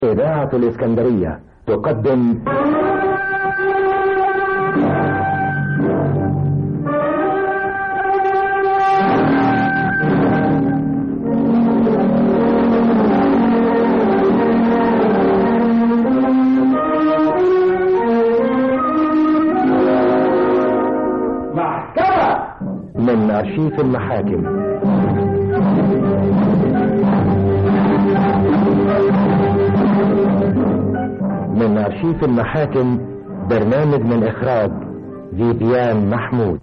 إذاعة الإسكندرية تقدم محكمة من أرشيف المحاكم. من أرشيف المحاكم، برنامج من إخراج فيفيان محمود.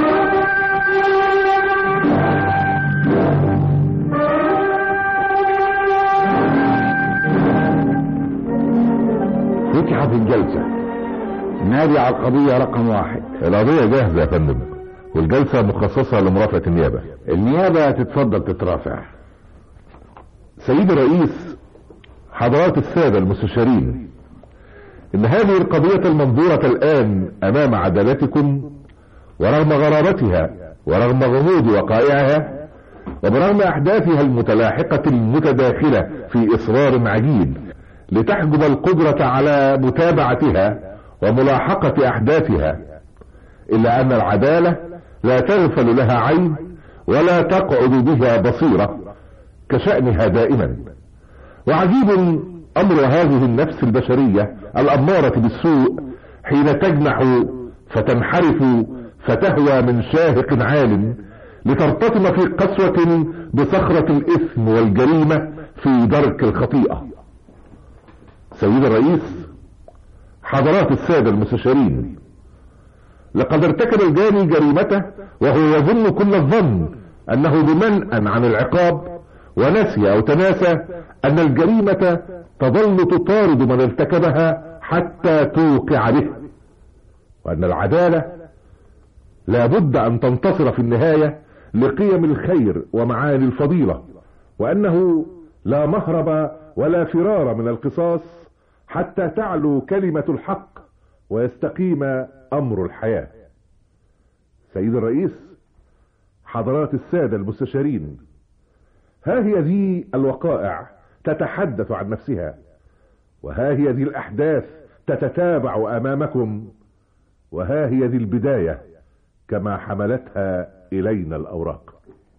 فتحت الجلسة. نادي على القضية رقم 1. القضية جاهزة يا فندم، والجلسة مخصصة لمرافعة النيابة. النيابة تتفضل تترافع. سيد الرئيس، حضرات السادة المستشارين، ان هذه القضية المنظورة الان امام عدالتكم، ورغم غرابتها ورغم غموض وقائعها وبرغم احداثها المتلاحقة المتداخلة في اصرار عجيب لتحجب القدرة على متابعتها وملاحقة احداثها، الا ان العدالة لا تغفل لها عين ولا تقعد بها بصيرة كشأنها دائما. وعجيب امر هذه النفس البشرية الامارة بالسوء حين تجنح فتنحرف فتهوى من شاهق عال لترتطم في قسوة بصخرة الاثم والجريمة في درك الخطيئة. سيد الرئيس، حضرات السادة المستشارين، لقد ارتكب الجاني جريمته وهو يظن كل الظن انه بمنأ عن العقاب، ونسي او تناسى ان الجريمة تظل تطارد من ارتكبها حتى توقع به، وان العدالة لا بد ان تنتصر في النهاية لقيم الخير ومعاني الفضيلة، وانه لا مهرب ولا فرار من القصاص حتى تعلو كلمة الحق ويستقيم امر الحياة. سيد الرئيس، حضرات السادة المستشارين، ها هي ذي الوقائع تتحدث عن نفسها، وها هي ذي الأحداث تتتابع أمامكم، وها هي ذي البداية كما حملتها إلينا الأوراق.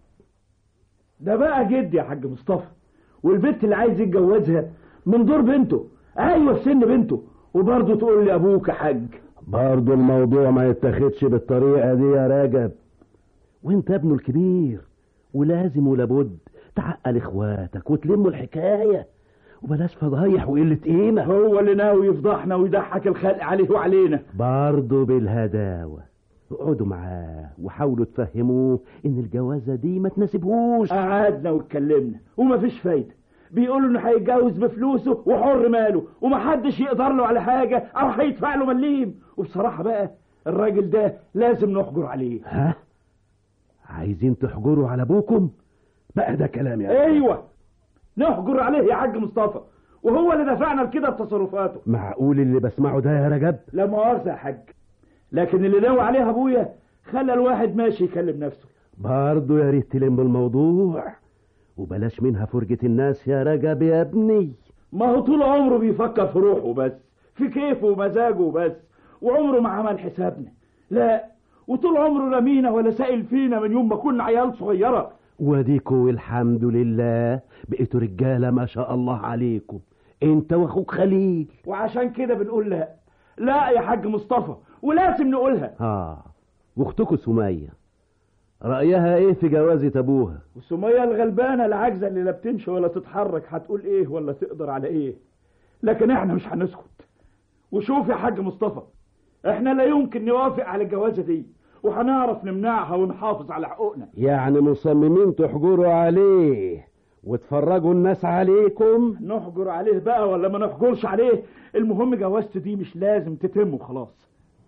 ده بقى جد يا حاج مصطفى، والبنت اللي عايز يتجوزها من دور بنته، أيوة في سن بنته، وبرضه تقول لي أبوك يا حاج. برضه الموضوع ما يتاخدش بالطريقة دي يا راجب، وانت ابنه الكبير ولازم ولابد تعقل اخواتك وتلموا الحكاية، وبلاش فضايح وقلة قيمة. هو اللي ناوي يفضحنا ويضحك الخلق عليه وعلينا. برضه بالهداوة، اقعدوا معاه وحاولوا تفهموه ان الجوازة دي ما تناسبهوش. قعدنا واتكلمنا ومفيش فايدة، بيقولوا انه هيتجوز بفلوسه وحر ماله ومحدش يقدر له على حاجة او هيدفع له مليم. وبصراحة بقى الراجل ده لازم نحجر عليه. ها؟ عايزين تحجروا على ابوكم؟ بقى ده كلام يا ايوه، نحجر عليه يا حاج مصطفى، وهو اللي دفعنا لكده بتصرفاته. معقول اللي بسمعه ده يا رجب؟ لا مؤاخذة يا حاج، لكن اللي ناوي عليها ابويا خلى الواحد ماشي يكلم نفسه. برضه يا ريت تلم الموضوع وبلاش منها فرجة الناس يا رجب يا ابني. ما هو طول عمره بيفكر في روحه بس، في كيفه ومزاجه بس، وعمره ما عمل حسابنا. لا، وطول عمره رمينا ولا سائل فينا من يوم ما كنا عيال صغيرة. وديكوا الحمد لله بقيتوا رجالة ما شاء الله عليكم، انت واخوك خليل. وعشان كده بنقول لا لا يا حاج مصطفى، ولازم نقولها. واختكوا سمية رأيها ايه في جوازة ابوها؟ وسمية الغلبانة العاجزة اللي لا بتمشي ولا تتحرك هتقول ايه ولا تقدر على ايه؟ لكن احنا مش هنسكت. وشوف يا حاج مصطفى، احنا لا يمكن نوافق على الجوازة دي، وهنعرف نمنعها ونحافظ على حقوقنا. يعني مصممين تحجروا عليه وتفرجوا الناس عليكم؟ نحجر عليه بقى ولا ما نحجرش عليه، المهم جوازته دي مش لازم تتم وخلاص.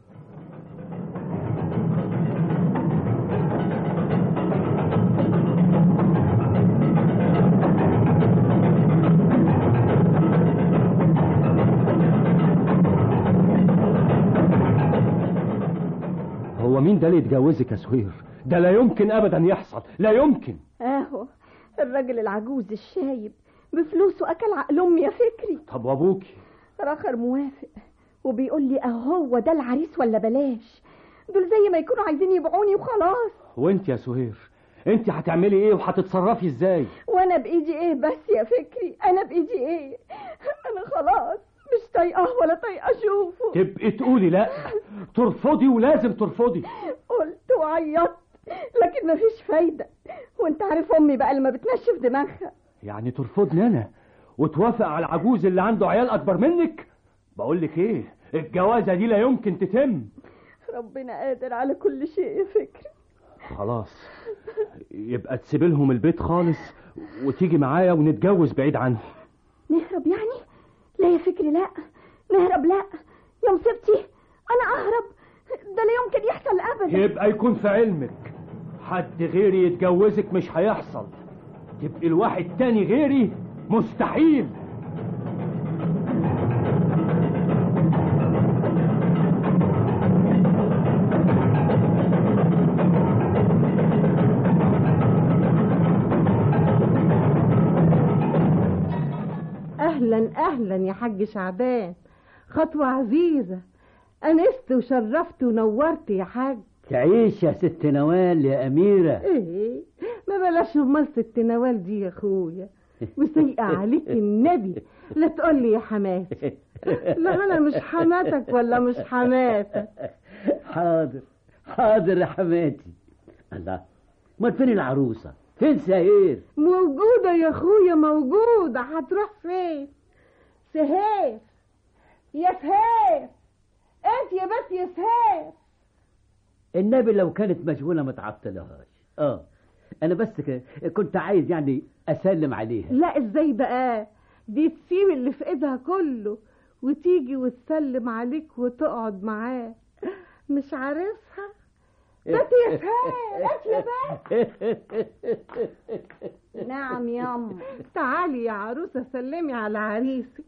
هو مين ده اللي يتجوزك يا سهير؟ ده لا يمكن ابدا يحصل، لا يمكن. اهو الراجل العجوز الشايب بفلوسه أكل عقل أمي يا فكري. طب وابوكي؟ راخر موافق وبيقول لي أهو ده العريس ولا بلاش، دول زي ما يكونوا عايزين يبيعوني وخلاص. وانت يا سهير انت هتعملي ايه وهتتصرفي ازاي؟ وانا بايدي ايه بس يا فكري؟ انا بايدي ايه؟ انا خلاص مش طايقاه ولا طايقه اشوفه. تبقي تقولي لا، ترفضي ولازم ترفضي. قلت وعيطت لكن مفيش فايده، وانت عارف امي بقى لما بتنشف دماغها. يعني ترفضني انا وتوافق على العجوز اللي عنده عيال اكبر منك؟ بقولك ايه، الجوازه دي لا يمكن تتم. ربنا قادر على كل شيء يا فكري. خلاص يبقى تسيب لهم البيت خالص وتيجي معايا ونتجوز بعيد عنه. نهرب يعني؟ لا يا فكري لا، نهرب لا يا مصيبتي، انا اهرب؟ ده لا يمكن يحصل ابدا. يبقى يكون في علمك حد غيري يتجوزك مش هيحصل، تبقي الواحد تاني غيري مستحيل. اهلا اهلا يا حاج شعبان، خطوة عزيزة، انست وشرفت ونورت يا حاج. تعيش يا ست نوال يا أميرة. ايه ما بلاش امال ست نوال دي يا اخويا، وسيئة عليك النبي لا تقول لي يا حماتي. لا انا مش حماتك ولا مش حماتك. حاضر حاضر يا حماتي. الله، ما فين العروسة؟ فين سهير؟ موجودة يا اخويا موجودة، هتروح فين؟ سهير يا سهير، انت يا بس يا سهير. النبي لو كانت مشغولة ما تعطلهاش. انا بس كنت عايز يعني اسلم عليها. لا ازاي بقى؟ دي تسيب اللي في ايدها كله وتيجي وتسلم عليك وتقعد معاه، مش عارفها؟ بات يا سهير، بات يا بات. نعم ياما. تعالي يا عروسة سلمي على عريسك.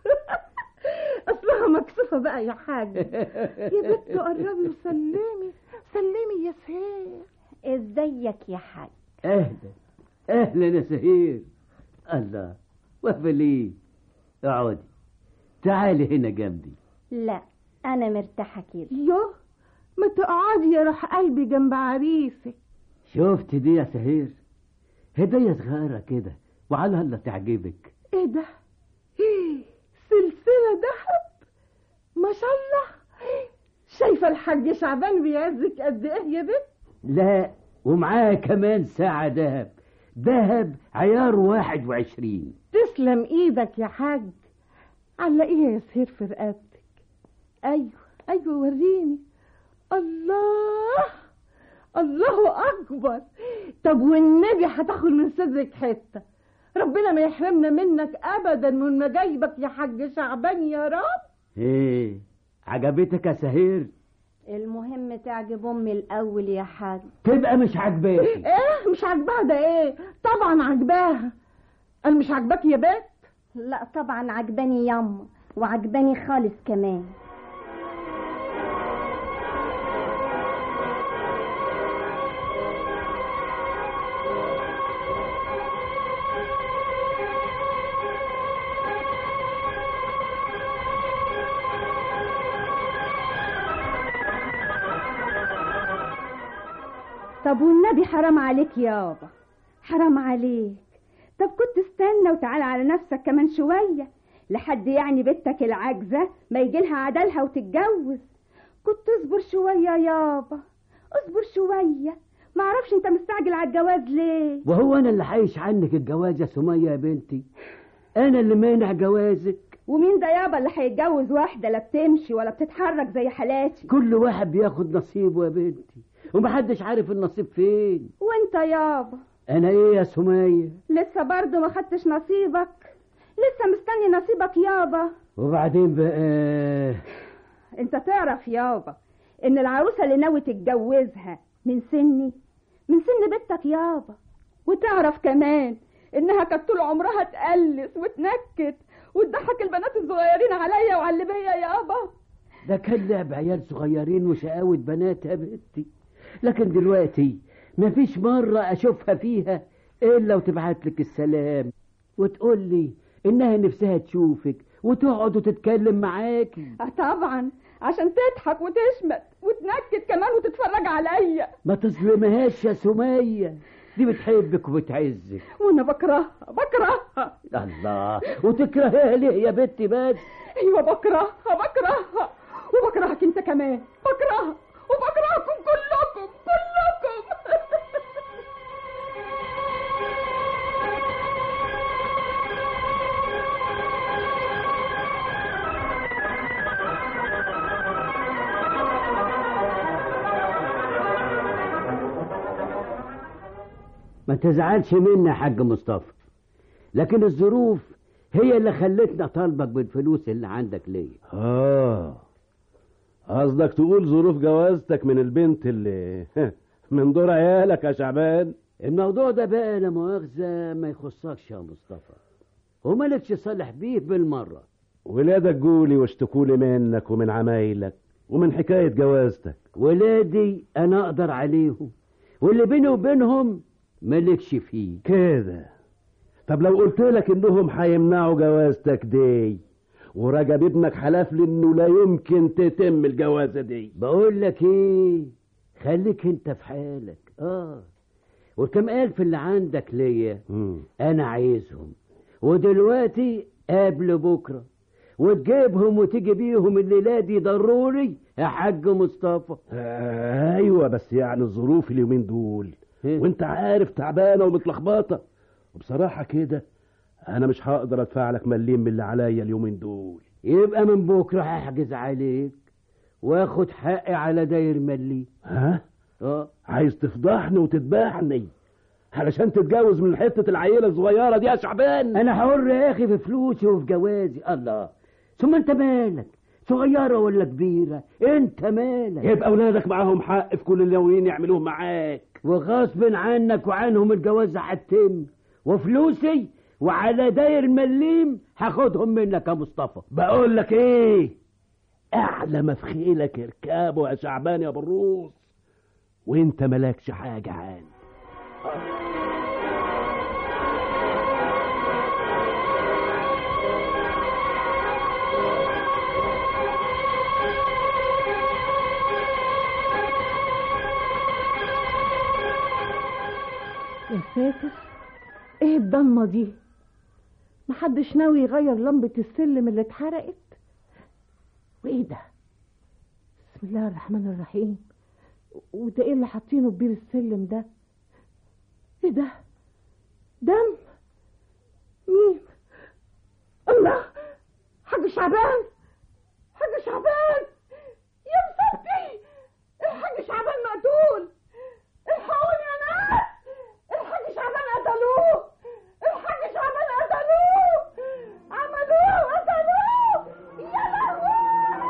اصلها مكسوفة بقى يا حاج. يا بنت قربي وسلمي، سلمي يا سهير. ازيك يا حاج؟ اهلا اهلا يا سهير. الله، واقفة ليه؟ اقعدي، تعالي هنا جنبي. لا انا مرتاحة كده. يوه ما تقعدي يا روح قلبي جنب عريسك. شفت دي يا سهير؟ هدية صغيرة كده وعلى الله تعجبك. ايه ده؟ ايه سلسلة دهب؟ ما شاء الله. شايفة الحاج شعبان بيعزك قد ايه يا بنت؟ لا، ومعاها كمان ساعة دهب، دهب عيار 21. تسلم ايدك يا حاج. علقيها يا سهير في رقبتك. ايوه ايوه وريني. الله الله اكبر. طب والنبي هتاخد من صدرك حته، ربنا ما يحرمنا منك ابدا من مجايبك يا حاج شعبان يا رب. ايه عجبتك يا سهير؟ المهم تعجب امي الاول يا حاج. تبقى مش عجباكي. ايه مش عجباها؟ ده ايه طبعا عجباها. انا مش عجباك يا بنت؟ لا طبعا عجباني ياما، وعجباني خالص كمان. طب والنبي حرام عليك يابا، حرام عليك. طب كنت استنى وتعال على نفسك كمان شوية لحد يعني بنتك العاجزة ما يجيلها عدلها وتتجوز. كنت اصبر شوية يابا، اصبر شوية. معرفش انت مستعجل على الجواز ليه؟ وهو انا اللي حايش عنك الجواز يا سمية يا بنتي؟ انا اللي مانع جوازك؟ ومين ده يابا اللي هيتجوز واحدة لا بتمشي ولا بتتحرك زي حالاتي؟ كل واحد بياخد نصيبه يا بنتي، ومحدش عارف النصيب فين. وانت يابا؟ انا ايه يا سمية؟ لسه برضه ما خدتش نصيبك، لسه مستني نصيبك يابا. وبعدين بقى انت تعرف يابا ان العروسة اللي ناوي تتجوزها من سن بنتك يابا. وتعرف كمان انها كانت طول عمرها تقلس وتنكت وتضحك البنات الصغيرين عليا وعلى اللي بيا يابا. ده كان لعب عيال صغيرين وشقاوة بنات يا بنتي، لكن دلوقتي مفيش مرة اشوفها فيها الا وتبعت لك السلام. وتقول لي انها نفسها تشوفك وتقعد وتتكلم معاكي. طبعا عشان تضحك وتشمت وتنكد كمان وتتفرج عليا. ما تظلمهاش يا سمية، دي بتحبك وبتعزك. وانا بكرهها. الله، وتكرهيها ليه يا بنتي بس؟ ايوه بكرهها وبكرهك انت كمان. بكرهها وبكرهكم كلكم. ما تزعلش مني يا حاج مصطفى، لكن الظروف هي اللي خلتنا طالبك بالفلوس اللي عندك ليا. قصدك تقول ظروف جوازتك من البنت اللي من دور عيالك يا شعبان؟ الموضوع ده بقى لا مؤاخذة ما يخصكش يا مصطفى، ومالكش صالح بيه بالمرة. ولادك جولي واشتكولي منك ومن عمايلك ومن حكاية جوازتك. ولادي انا اقدر عليهم، واللي بيني وبينهم مالكش فيه كده. طب لو قلت لك انهم هيمنعوا جوازتك دي، ورجب ابنك حلف لي انه لا يمكن تتم الجوازة دي، بقول لك ايه، خليك انت في حالك. والكم الف اللي عندك ليا انا عايزهم، ودلوقتي قبل بكرة، وتجيبهم وتيجي بيهم الليلة دي ضروري يا حاج مصطفى. ايوه بس يعني الظروف اليومين دول وانت عارف تعبانة ومتلخبطة، وبصراحة كده انا مش هقدر ادفع لك مليم من اللي عليا اليومين دول. يبقى من بكرة هحجز عليك واخد حقي على داير مليم. عايز تفضحني وتذبحني علشان تتجوز من حتة العيلة الصغيرة دي يا شعبان؟ انا حر يا اخي في فلوسي وفي جوازي. الله، ثم انت مالك، صغيرة ولا كبيرة؟ انت مالك؟ يبقى اولادك معاهم حق في كل اللي ناويين يعملوه معاك، وغصب عنك وعنهم الجواز هتتم، وفلوسي وعلى داير مليم هاخدهم منك يا مصطفى. بقول لك ايه، اعلى ما في خيلك اركابه يا شعبان يا بروس، وانت مالكش حاجة عندي. يا ساتر، ايه الضلمه دي؟ محدش ناوي يغير لمبة السلم اللي اتحرقت؟ وايه ده؟ بسم الله الرحمن الرحيم. وده ايه اللي حاطينه ببير السلم ده؟ ايه ده؟ دم؟ مين؟ الله، حاج شعبان، حاج شعبان يا مسكتي، الحاج شعبان مقتول، الحقوني يا ناس، الحاج شعبان قتلوه، الحاج شعبان قتلوه، عملوه قتلوه، يا لهوي.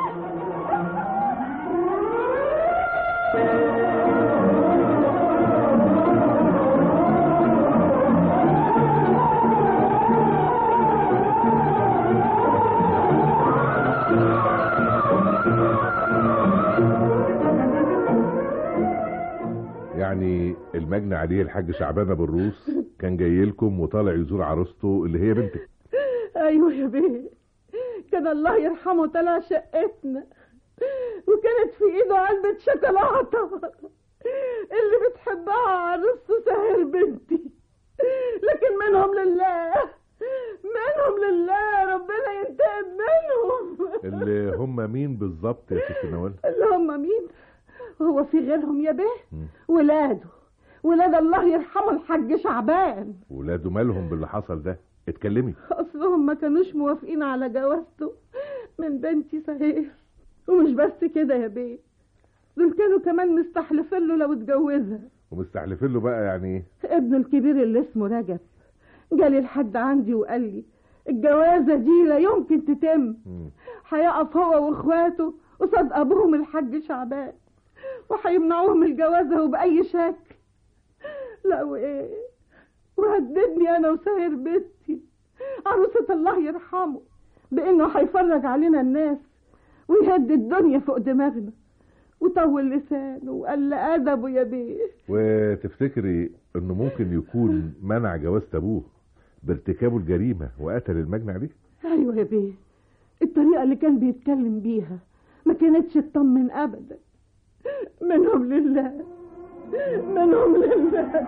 يعني المجني عليه الحاج شعبان ابو الروس كان جاي لكم وطالع يزور عروسته اللي هي بنتك. ايوه يا بيه، كان الله يرحمه طلع شقتنا، وكانت في ايده علبة شوكولاتة اللي بتحبها عروسته سهر بنتي، لكن منهم لله، منهم لله، ربنا ينتقم منهم. اللي هم مين بالظبط يا ست نوال؟ اللي هم مين؟ هو في غيرهم يا بيه؟ ولاده، ولاد الله يرحمه الحاج شعبان. ولاده مالهم باللي حصل ده؟ اتكلمي. اصلهم ما كانوش موافقين على جوازته من بنتي سهير، ومش بس كده يا بيه، دول كانوا كمان مستحلفين له لو اتجوزها. ومستحلفين له بقى يعني ايه؟ ابنه الكبير اللي اسمه رجب جالي لحد عندي وقال لي الجوازه دي لا يمكن تتم، هيقف هو واخواته قصاد ابوهم الحاج شعبان وهيمنعوهم الجوازه باي شكل. لا وايه، وهددني انا وسهير بنتي عروسة الله يرحمه بانه هيفرج علينا الناس ويهدي الدنيا فوق دماغنا، وطول لسانه وقال ادبه يا بيه. وتفتكري انه ممكن يكون منع جوازة ابوه بارتكابه الجريمة وقتل المجني عليه؟ ايوه يا بيه، الطريقة اللي كان بيتكلم بيها ما كانتش تطمن ابدا. منهم لله، منهم لله.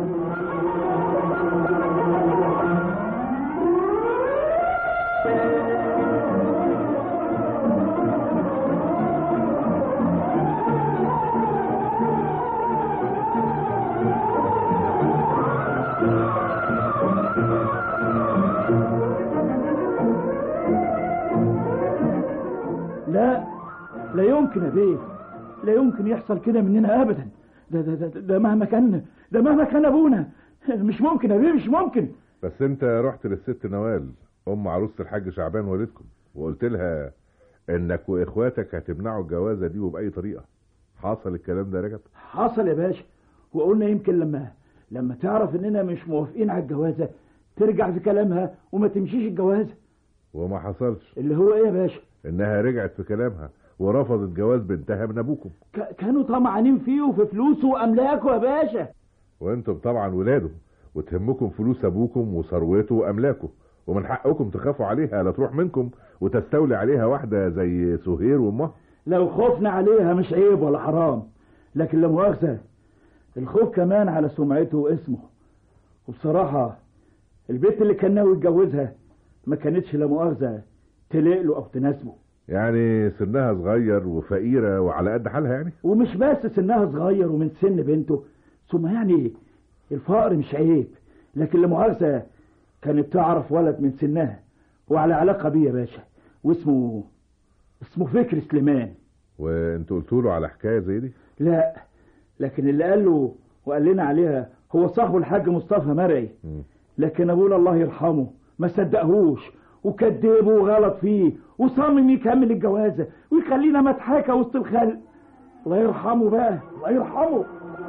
لا يمكن يا بيه، لا يمكن يحصل كده مننا ابدا. ده مهما كان ابونا، مش ممكن يا بيه، مش ممكن. بس انت رحت للست نوال ام عروسة الحاج شعبان والدكم وقلت لها انك واخواتك هتمنعوا الجوازة دي وبأي طريقة. حصل الكلام ده يا رجب؟ حصل يا باشا، وقلنا يمكن لما تعرف اننا مش موافقين على الجوازة ترجع في كلامها وما تمشيش الجوازة. وما حصلش. اللي هو ايه يا باشا؟ انها رجعت في كلامها ورفضت جواز بنتها من ابوكم. كانوا طمعانين فيه وفي فلوسه واملاكه يا باشا. وانتم طبعا ولاده وتهمكم فلوس ابوكم وثروته واملاكه، ومن حقكم تخافوا عليها لا تروح منكم وتستولي عليها واحدة زي سهير وامها. لو خوفنا عليها مش عيب ولا حرام، لكن لا مؤاخذة الخوف كمان على سمعته واسمه. وبصراحة البنت اللي كان ناوي يتجوزها ما كانتش لا مؤاخذة تليق له او تناسبه. يعني سنها صغير وفقيرة وعلى قد حالها يعني. ومش بس سنها صغير ومن سن بنته، ثم يعني الفقر مش عيب، لكن لا مؤاخذة كانت تعرف ولد من سنها وعلى علاقة بيه يا باشا، واسمه فكري سليمان. وانتوا قلتوا له على حكاية زي دي؟ لا، لكن اللي قال له وقال لنا عليها هو صاحبه الحاج مصطفى مرعي. لكن ابونا الله يرحمه ما صدقهوش وكذبه وغلط فيه وصمم يكمل الجوازة ويخلينا مضحكة وسط الخلق. الله يرحمه بقى، الله يرحمه.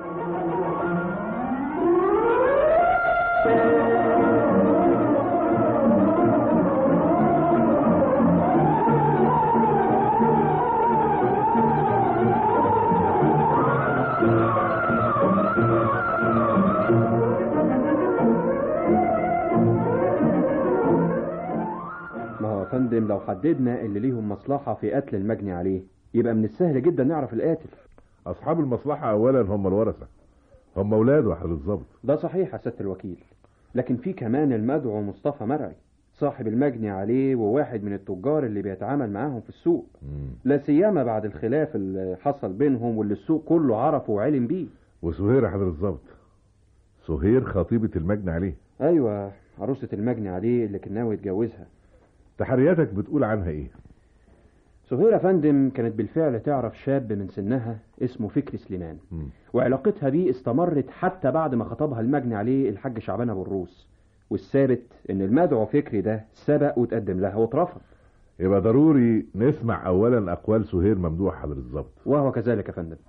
فندم لو حددنا اللي ليهم مصلحة في قتل المجني عليه يبقى من السهل جدا نعرف القاتل. أصحاب المصلحة أولا هم الورثة، هم أولاده حضرة الضابط. ده صحيح يا سيادة الوكيل، لكن في كمان المدعو مصطفى مرعي صاحب المجني عليه وواحد من التجار اللي بيتعامل معاهم في السوق. لا سيما بعد الخلاف اللي حصل بينهم واللي السوق كله عرفه وعلم بيه. وسهير يا حضرة الضابط، سهير خطيبة المجني عليه. أيوة، عروسة المجني عليه اللي كان ناوي يتجوزها. تحرياتك بتقول عنها ايه؟ سهير يا فندم كانت بالفعل تعرف شاب من سنها اسمه فكري سليمان، وعلاقتها بيه استمرت حتى بعد ما خطبها المجني عليه الحاج شعبان ابو الروس. والثابت ان المدعو فكري ده سبق وتقدم لها واترفض. يبقى ضروري نسمع اولا اقوال سهير ممدوح حضرة الضابط. وهو كذلك يا فندم.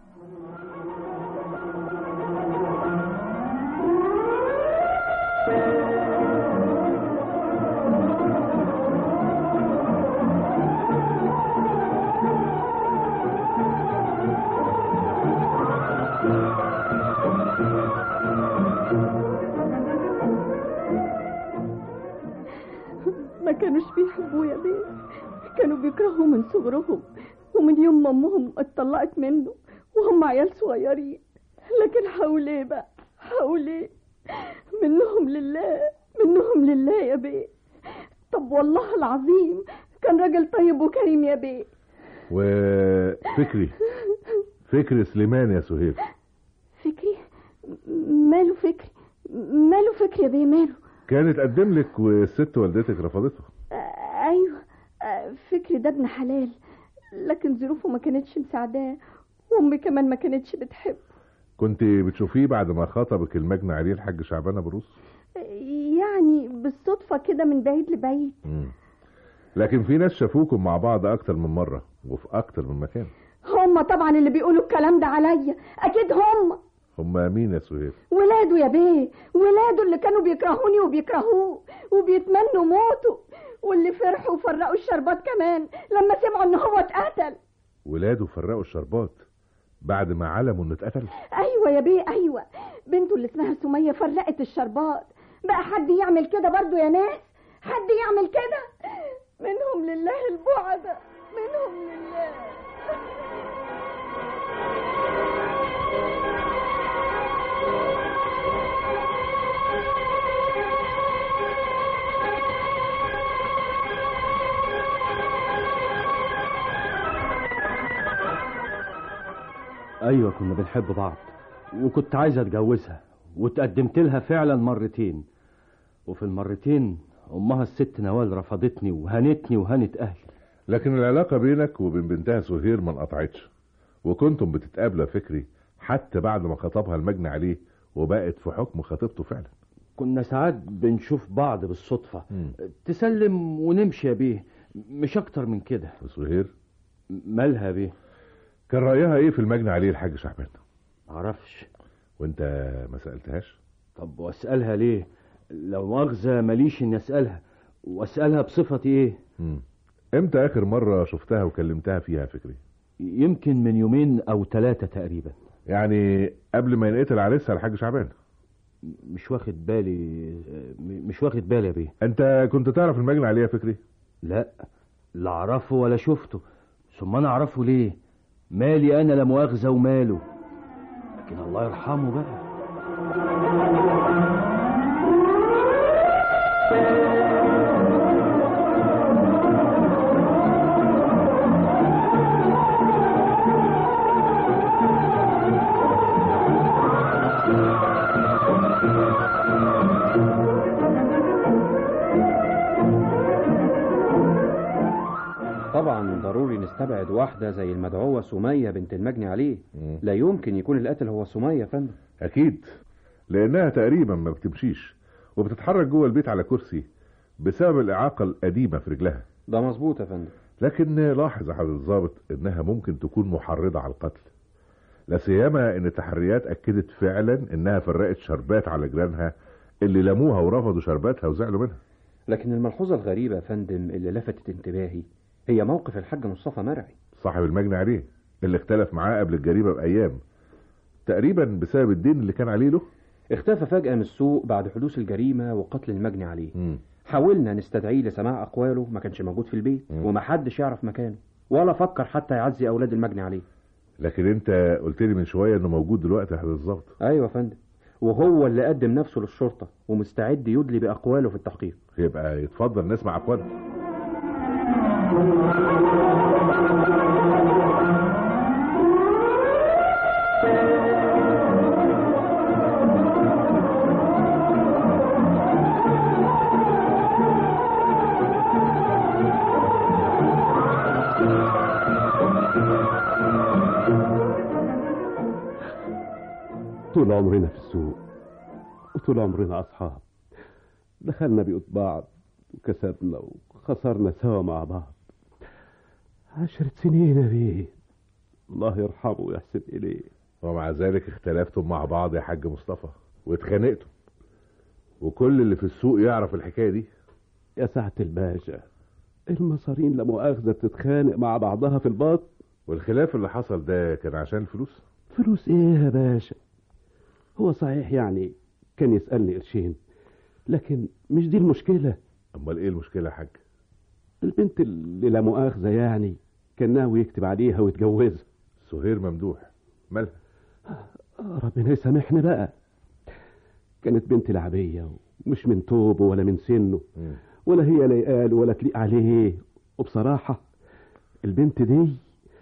ما كانوش بيحبوه يا بيه، كانوا بيكرهوه من صغرهم، ومن يوم ما امهم اتطلقت منه وهم عيال صغيرين. لكن حاوليه بقى، حاوليه، منهم لله يا بيه. طب والله العظيم كان راجل طيب وكريم يا بيه. وفكري سليمان يا سهير. فكري؟ ماله فكري يا بيه؟ ماله؟ كانت قدم لك والست والدتك رفضته. ايوه، فكري ده ابن حلال، لكن ظروفه ما كانتش مساعداه، وامي كمان ما كانتش بتحبه. كنت بتشوفيه بعد ما خطبك المجني عليه الحاج شعبان ابو الروس؟ يعني بالصدفه كده من بعيد لبعيد. لكن في ناس شافوكم مع بعض اكتر من مره وفي اكتر من مكان. هم طبعا اللي بيقولوا الكلام ده عليا، اكيد هم مين يا سهير؟ ولاده يا بيه، ولاده اللي كانوا بيكرهوني وبيكرهوه وبيتمنوا موته، واللي فرحوا وفرقوا الشربات كمان لما سمعوا ان هو اتقتل. ولاده فرقوا الشربات بعد ما علموا انه اتقتل؟ ايوه يا بيه، ايوه، بنته اللي اسمها سمية فرقت الشربات بقى حد يعمل كده برضو يا ناس؟ حد يعمل كده؟ منهم لله البعد، منهم لله. ايوه كنا بنحب بعض، وكنت عايز اتجوزها، واتقدمت لها فعلا مرتين، وفي المرتين امها الست نوال رفضتني وهنتني وهنت اهلي. لكن العلاقة بينك وبين بنتها سهير ما انقطعتش، وكنتم بتتقابلوا فكري حتى بعد ما خطبها المجني عليه وبقت في حكم خطيبته فعلا. كنا ساعات بنشوف بعض بالصدفة، تسلم ونمشي يا بيه، مش اكتر من كده. وسهير مالها يا بيه؟ كان رأيها ايه في المجني عليه الحاج شعبان؟ معرفش. وانت ما سألتهاش؟ طب واسألها ليه؟ لو مؤاخذة ماليش اني اسألها، واسألها بصفتي ايه؟ امتى اخر مرة شفتها وكلمتها فيها فكري؟ يمكن من 2 أو 3 تقريبا. يعني قبل ما ينقتل عريسها الحاج شعبان؟ مش واخد بالي يا بيه. انت كنت تعرف المجني عليه يا فكري؟ لا اعرفه ولا شفته، ثم انا اعرفه ليه؟ مالي انا لا مؤاخذة وماله، لكن الله يرحمه بقى. طبعا ضروري نستبعد واحدة زي المدعوة سمية بنت المجني عليه. لا يمكن يكون القاتل هو سمية يا فندم. اكيد، لانها تقريبا ما بتمشيش وبتتحرك جوه البيت على كرسي بسبب الاعاقة القديمة في رجلها. ده مظبوط يا فندم. لكن لاحظ يا حضرة الضابط انها ممكن تكون محرضة على القتل، لا سيما ان التحريات اكدت فعلا انها فرقت شربات على جيرانها اللي لموها ورفضوا شرباتها وزعلوا منها. لكن الملحوظة الغريبة يا فندم اللي لفتت انتباهي هي موقف الحاج مصطفى مرعي صاحب المجني عليه اللي اختلف معاه قبل الجريمة بأيام، تقريبا بسبب الدين اللي كان عليه له. اختفى فجأة من السوق بعد حدوث الجريمة وقتل المجني عليه. حاولنا نستدعيه لسماع أقواله، ما كانش موجود في البيت ومحدش يعرف مكانه ولا فكر حتى يعزي أولاد المجني عليه. لكن انت قلت لي من شوية انه موجود دلوقتي يا حضرة الضابط. ايوه يا فندم، وهو اللي قدم نفسه للشرطة ومستعد يدلي بأقواله في التحقيق. يبقى يتفضل نسمع أقواله. طول عمرنا في السوق وطول عمرنا أصحاب، دخلنا بيوت بعض وكسبنا وخسرنا سوا مع بعض 10 سنين يا بيه، الله يرحمه ويحسن إليه. ومع ذلك اختلفتم مع بعض يا حاج مصطفى واتخانقتم، وكل اللي في السوق يعرف الحكاية دي. يا سعادة الباشا، المصارين لا مؤاخذة بتتخانق مع بعضها في الباط. والخلاف اللي حصل ده كان عشان الفلوس؟ فلوس ايه يا باشا؟ هو صحيح يعني كان يسألني قرشين، لكن مش دي المشكلة. امال ايه المشكلة يا حاج؟ البنت اللي لا مؤاخذة يعني كان ناوي يكتب عليها ويتجوزها. سهير ممدوح مالها؟ ربنا يسامحنا بقى، كانت بنت لعبية ومش من توبه ولا من سنه ولا هي لايقاله ولا تليق عليه. وبصراحة البنت دي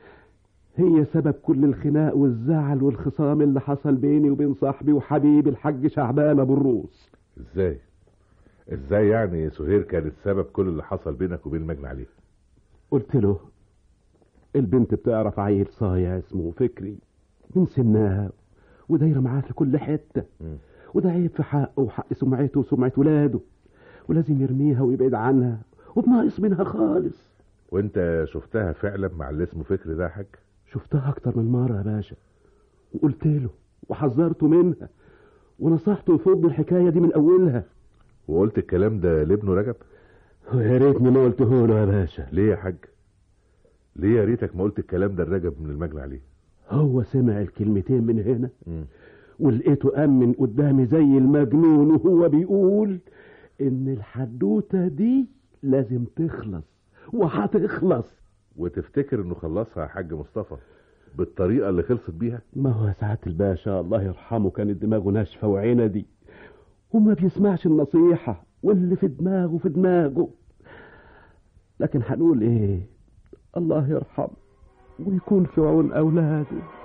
هي سبب كل الخناق والزعل والخصام اللي حصل بيني وبين صاحبي وحبيبي الحاج شعبان ابو الروس. ازاي يعني سهير كانت سبب كل اللي حصل بينك وبين المجني عليه؟ قلت له البنت بتعرف عيل صايع اسمه فكري من سنها ودايره معاه في كل حته، وده عيب في حقه وحق سمعته وسمعه ولاده، ولازم يرميها ويبعد عنها وبناقص منها خالص. وانت شفتها فعلا مع اللي اسمه فكري ده يا حاج؟ شفتها اكتر من مره يا باشا، وقلت له وحذرته منها ونصحته يفض الحكايه دي من اولها. وقلت الكلام ده لابنه رجب؟ ويا ريتني ما قلته له يا باشا. ليه يا حاج؟ ليه يا ريتك ما قلت الكلام ده لرجب من المجني عليه؟ هو سمع الكلمتين من هنا ولقيته قام من قدامي زي المجنون وهو بيقول ان الحدوتة دي لازم تخلص وهتخلص. وتفتكر انه خلصها يا حاج مصطفى بالطريقة اللي خلصت بيها؟ ما هو سعادة الباشا الله يرحمه كانت دماغه ناشفة وعندي وما بيسمعش النصيحة، واللي في دماغه في دماغه. لكن هنقول ايه؟ الله يرحمه ويكون في عون اولاده.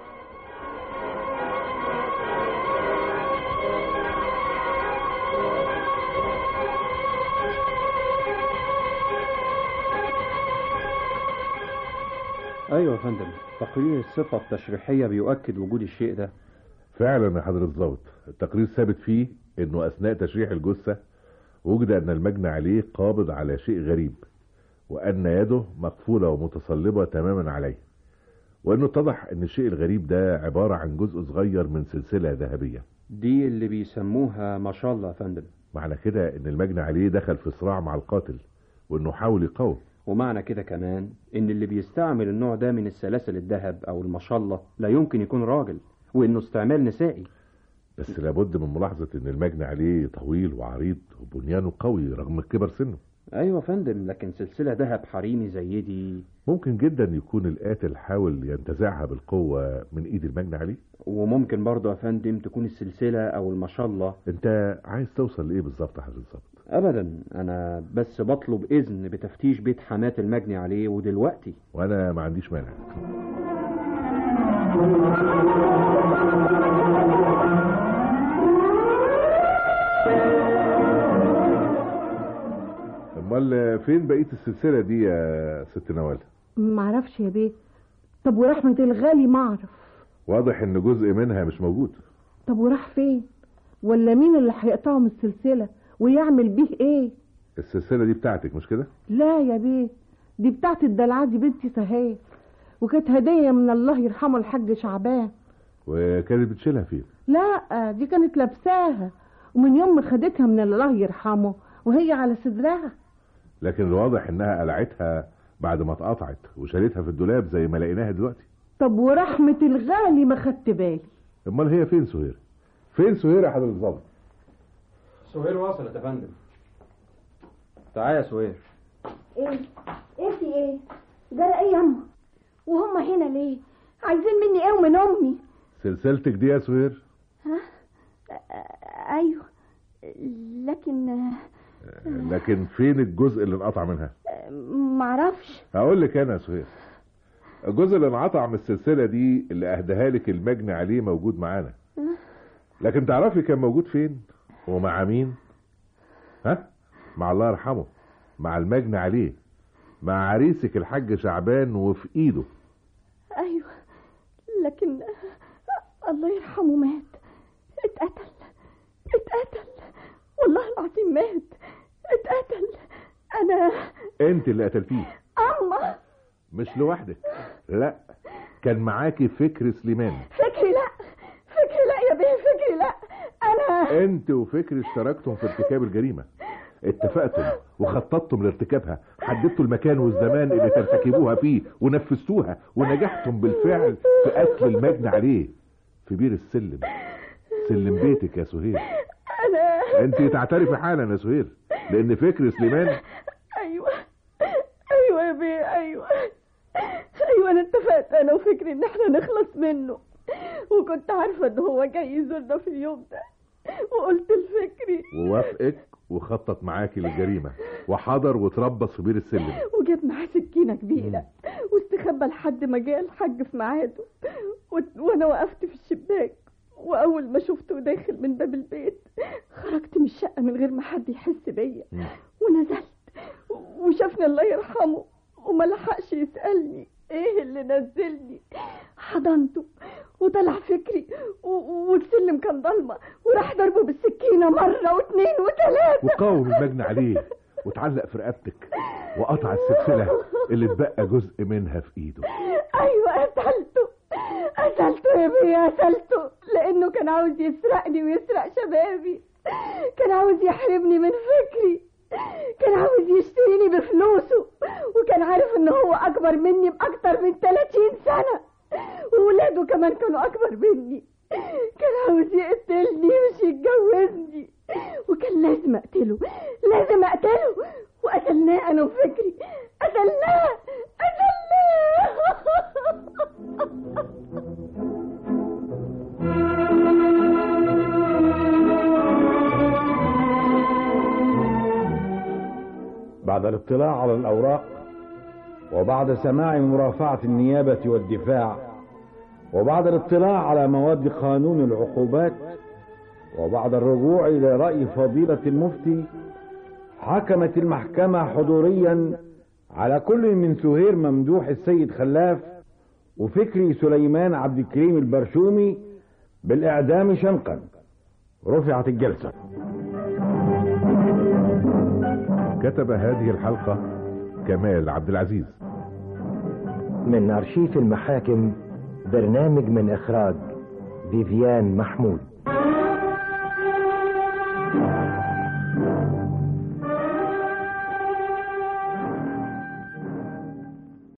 ايوه يا فندم، تقرير الصفة التشريحية بيؤكد وجود الشيء ده. فعلا يا حضرة الضابط، التقرير ثابت فيه انه اثناء تشريح الجثة وجد ان المجني عليه قابض على شيء غريب، وان يده مقفولة ومتصلبة تماما عليه، وانه اتضح ان الشيء الغريب ده عبارة عن جزء صغير من سلسلة ذهبية. دي اللي بيسموها ما شاء الله يا فندم. معنى كده ان المجني عليه دخل في صراع مع القاتل وانه حاول يقاوم. ومعنى كده كمان ان اللي بيستعمل النوع ده من السلاسل الذهب او المشلة لا يمكن يكون راجل، وانه استعمال نسائي. بس لابد من ملاحظة ان المجني عليه طويل وعريض وبنيانه قوي رغم كبر سنه. ايوه يا فندم، لكن سلسلة ذهب حريمي زي دي ممكن جدا يكون القاتل حاول ينتزعها بالقوة من ايد المجني عليه. وممكن برضه يا فندم تكون السلسلة او المشلة. انت عايز توصل لايه بالظبط يا حضرة الضابط؟ ابدا، انا بس بطلب اذن بتفتيش بيت حماة المجني عليه ودلوقتي. وانا ما عنديش مانع. امال فين بقية السلسلة دي يا ست نوال؟ معرفش يا بيه. طب ورحمة الغالي ما اعرف. واضح ان جزء منها مش موجود. طب وراح فين؟ ولا مين اللي هيقطعه من السلسلة ويعمل بيه ايه؟ السلسلة دي بتاعتك مش كده؟ لا يا بيه، دي بتاعت الدلعة دي بنتي سهيل، وكانت هدية من الله يرحمه الحاج شعبان. وكانت بتشيلها فين؟ لا دي كانت لابساها، ومن يوم ما خدتها من الله يرحمه وهي على صدرها. لكن الواضح انها قلعتها بعد ما اتقطعت وشالتها في الدولاب زي ما لقيناها دلوقتي. طب ورحمة الغالي ما خدت بالي. امال هي فين سهير؟ فين سهير يا حضرة الضابط؟ سهير وصلت يا فندم. تعالى يا سهير. ايه في ايه؟ جرى ايه ياما؟ وهم هنا ليه؟ عايزين مني ايه ومن امي؟ سلسلتك دي يا سهير؟ ها؟ ايوه، لكن فين الجزء اللي انقطع منها؟ معرفش. هقول لك انا يا سهير، الجزء اللي انقطع من السلسلة دي اللي اهداها لك المجني عليه موجود معانا. لكن تعرفي كان موجود فين ومع مين؟ ها؟ مع الله يرحمه، مع المجني عليه، مع عريسك الحاج شعبان وفي ايده. ايوه، لكن الله يرحمه مات، اتقتل والله العظيم مات، اتقتل. انت اللي قتلتيه. اما مش لوحدك، لا، كان معاكي فكري سليمان. فكري لا يا بيه، فكري لا. انت وفكري اشتركتم في ارتكاب الجريمة، اتفقتم وخططتم لارتكابها، حددتوا المكان والزمان اللي ترتكبوها فيه ونفذتوها، ونجحتم بالفعل في قتل المجني عليه في بير السلم، سلم بيتك يا سهير. انت تعترفي حالا يا سهير لان فكري سليمان. ايوه يا بيه، ايوه انا اتفقت انا وفكري ان احنا نخلص منه، وكنت عارفه ان هو جاي يزورنا في اليوم ده، وقلت لفكري ووافقك وخطط معاكي للجريمه وحضر وتربص في بير السلم، وجاب معاه سكينه كبيره واستخبى لحد ما جه الحاج في ميعاده، وانا وقفت في الشباك، واول ما شفته داخل من باب البيت خرجت من الشقه من غير ما حد يحس بيا، ونزلت وشافني الله يرحمه وما لحقش يسالني ايه اللي نزلني، حضنته وطلع فكري والسلم كان ضلمه، وراح ضربه بالسكينه مره واثنين وثلاثه، وقاوم المجني عليه وتعلق في رقبتك وقطع السلسله اللي اتبقى جزء منها في ايده. ايوه قتلته يا بيه، قتلته لانه كان عاوز يسرقني ويسرق شبابي، كان عاوز يحرمني من فكري، كان عاوز يشتريني بفلوسه، وكان عارف ان هو اكبر مني باكتر من 30 سنة، وولاده كمان كانوا اكبر مني، كان عاوز يقتلني مش يتجوزني، وكان لازم اقتله، لازم اقتله، وقتلناه انا وفكري، قتلناه. بعد الاطلاع على الأوراق، وبعد سماع مرافعة النيابة والدفاع، وبعد الاطلاع على مواد قانون العقوبات، وبعد الرجوع إلى رأي فضيلة المفتي، حكمت المحكمة حضوريا على كل من سهير ممدوح السيد خلاف وفكري سليمان عبد الكريم البرشومي بالإعدام شنقا. رفعت الجلسة. كتب هذه الحلقة كمال عبد العزيز. من أرشيف المحاكم، برنامج من إخراج فيفيان محمود.